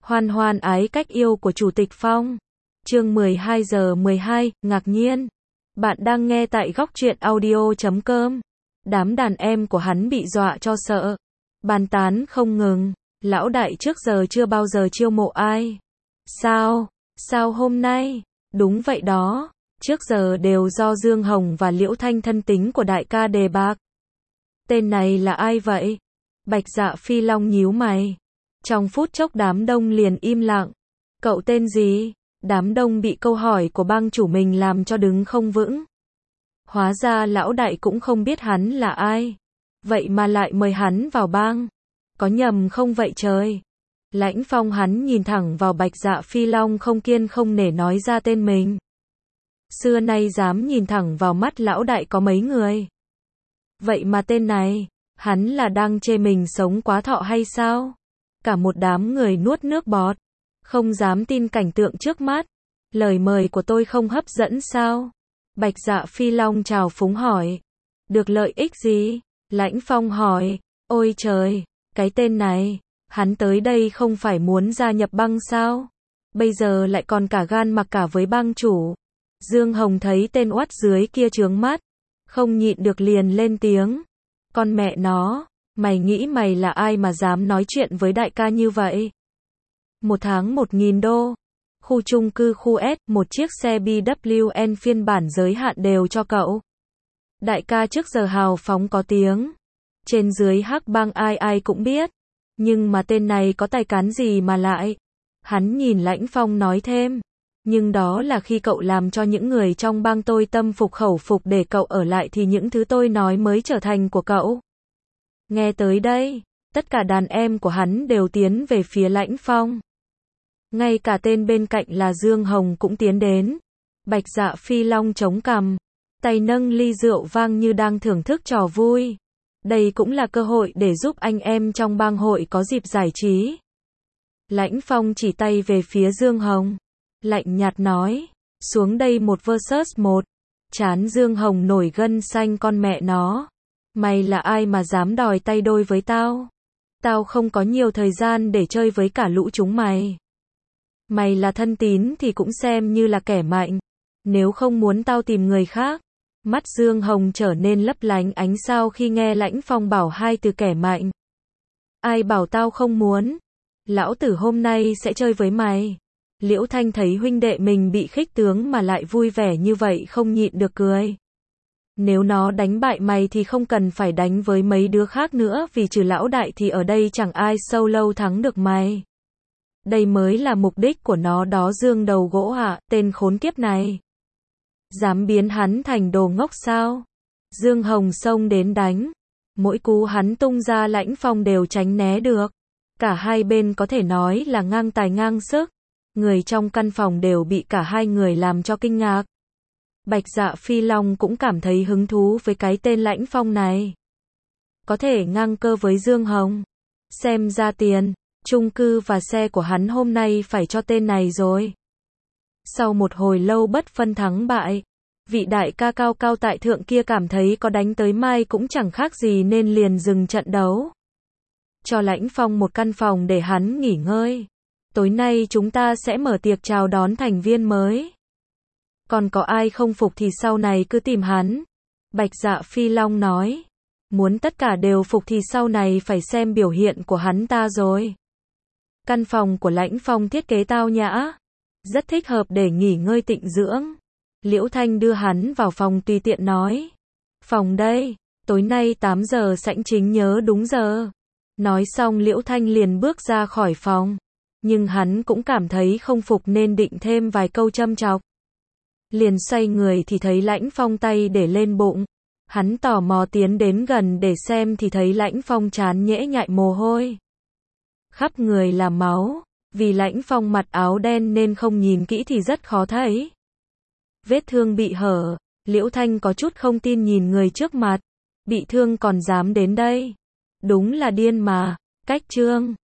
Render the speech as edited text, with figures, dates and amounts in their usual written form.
Hoan hoan ái cách yêu của Chủ tịch Phong. Chương 12 giờ 12, ngạc nhiên. Bạn đang nghe tại góc truyện audio.com. Đám đàn em của hắn bị dọa cho sợ. Bàn tán không ngừng. Lão đại trước giờ chưa bao giờ chiêu mộ ai. Sao hôm nay? Đúng vậy đó. Trước giờ đều do Dương Hồng và Liễu Thanh thân tín của đại ca đề bạc. Tên này là ai vậy? Bạch Dạ Phi Long nhíu mày. Trong phút chốc đám đông liền im lặng. Cậu tên gì? Đám đông bị câu hỏi của bang chủ mình làm cho đứng không vững. Hóa ra lão đại cũng không biết hắn là ai. Vậy mà lại mời hắn vào bang. Có nhầm không vậy trời? Lãnh Phong hắn nhìn thẳng vào Bạch Dạ Phi Long không kiêng không nể nói ra tên mình. Xưa nay dám nhìn thẳng vào mắt lão đại có mấy người. Vậy mà tên này, hắn là đang chê mình sống quá thọ hay sao? Cả một đám người nuốt nước bọt, không dám tin cảnh tượng trước mắt. Lời mời của tôi không hấp dẫn sao? Bạch Dạ Phi Long trào phúng hỏi. Được lợi ích gì? Lãnh Phong hỏi. Ôi trời, cái tên này, hắn tới đây không phải muốn gia nhập bang sao? Bây giờ lại còn cả gan mặc cả với bang chủ. Dương Hồng thấy tên oắt dưới kia trướng mắt, không nhịn được liền lên tiếng. Con mẹ nó, mày nghĩ mày là ai mà dám nói chuyện với đại ca như vậy? Một tháng 1.000 đô. Khu chung cư khu S, một chiếc xe BWN phiên bản giới hạn đều cho cậu. Đại ca trước giờ hào phóng có tiếng. Trên dưới hắc bang ai ai cũng biết. Nhưng mà tên này có tài cán gì mà lại? Hắn nhìn Lãnh Phong nói thêm. Nhưng đó là khi cậu làm cho những người trong bang tôi tâm phục khẩu phục để cậu ở lại thì những thứ tôi nói mới trở thành của cậu. Nghe tới đây, tất cả đàn em của hắn đều tiến về phía Lãnh Phong. Ngay cả tên bên cạnh là Dương Hồng cũng tiến đến. Bạch Dạ Phi Long chống cằm, tay nâng ly rượu vang như đang thưởng thức trò vui. Đây cũng là cơ hội để giúp anh em trong bang hội có dịp giải trí. Lãnh Phong chỉ tay về phía Dương Hồng, lạnh nhạt nói, xuống đây một versus một. Trán Dương Hồng nổi gân xanh con mẹ nó. Mày là ai mà dám đòi tay đôi với tao? Tao không có nhiều thời gian để chơi với cả lũ chúng mày. Mày là thân tín thì cũng xem như là kẻ mạnh. Nếu không muốn tao tìm người khác. Mắt Dương Hồng trở nên lấp lánh ánh sao khi nghe Lãnh Phong bảo hai từ kẻ mạnh. Ai bảo tao không muốn? Lão tử hôm nay sẽ chơi với mày. Liễu Thanh thấy huynh đệ mình bị khích tướng mà lại vui vẻ như vậy không nhịn được cười. Nếu nó đánh bại mày thì không cần phải đánh với mấy đứa khác nữa vì trừ lão đại thì ở đây chẳng ai solo thắng được mày. Đây mới là mục đích của nó đó Dương đầu gỗ ạ, tên khốn kiếp này. Dám biến hắn thành đồ ngốc sao? Dương Hồng xông đến đánh. Mỗi cú hắn tung ra Lãnh Phong đều tránh né được. Cả hai bên có thể nói là ngang tài ngang sức. Người trong căn phòng đều bị cả hai người làm cho kinh ngạc. Bạch Dạ Phi Long cũng cảm thấy hứng thú với cái tên Lãnh Phong này. Có thể ngang cơ với Dương Hồng. Xem ra tiền, chung cư và xe của hắn hôm nay phải cho tên này rồi. Sau một hồi lâu bất phân thắng bại, vị đại ca cao cao tại thượng kia cảm thấy có đánh tới mai cũng chẳng khác gì nên liền dừng trận đấu. Cho Lãnh Phong một căn phòng để hắn nghỉ ngơi. Tối nay chúng ta sẽ mở tiệc chào đón thành viên mới. Còn có ai không phục thì sau này cứ tìm hắn. Bạch Dạ Phi Long nói. Muốn tất cả đều phục thì sau này phải xem biểu hiện của hắn ta rồi. Căn phòng của Lãnh Phong thiết kế tao nhã. Rất thích hợp để nghỉ ngơi tịnh dưỡng. Liễu Thanh đưa hắn vào phòng tùy tiện nói. Phòng đây, tối nay 8 giờ sảnh chính nhớ đúng giờ. Nói xong Liễu Thanh liền bước ra khỏi phòng. Nhưng hắn cũng cảm thấy không phục nên định thêm vài câu châm chọc. Liền xoay người thì thấy Lãnh Phong tay để lên bụng. Hắn tò mò tiến đến gần để xem thì thấy Lãnh Phong trán nhễ nhại mồ hôi. Khắp người là máu. Vì Lãnh Phong mặc áo đen nên không nhìn kỹ thì rất khó thấy. Vết thương bị hở. Liễu Thanh có chút không tin nhìn người trước mặt. Bị thương còn dám đến đây. Đúng là điên mà. Cách trương.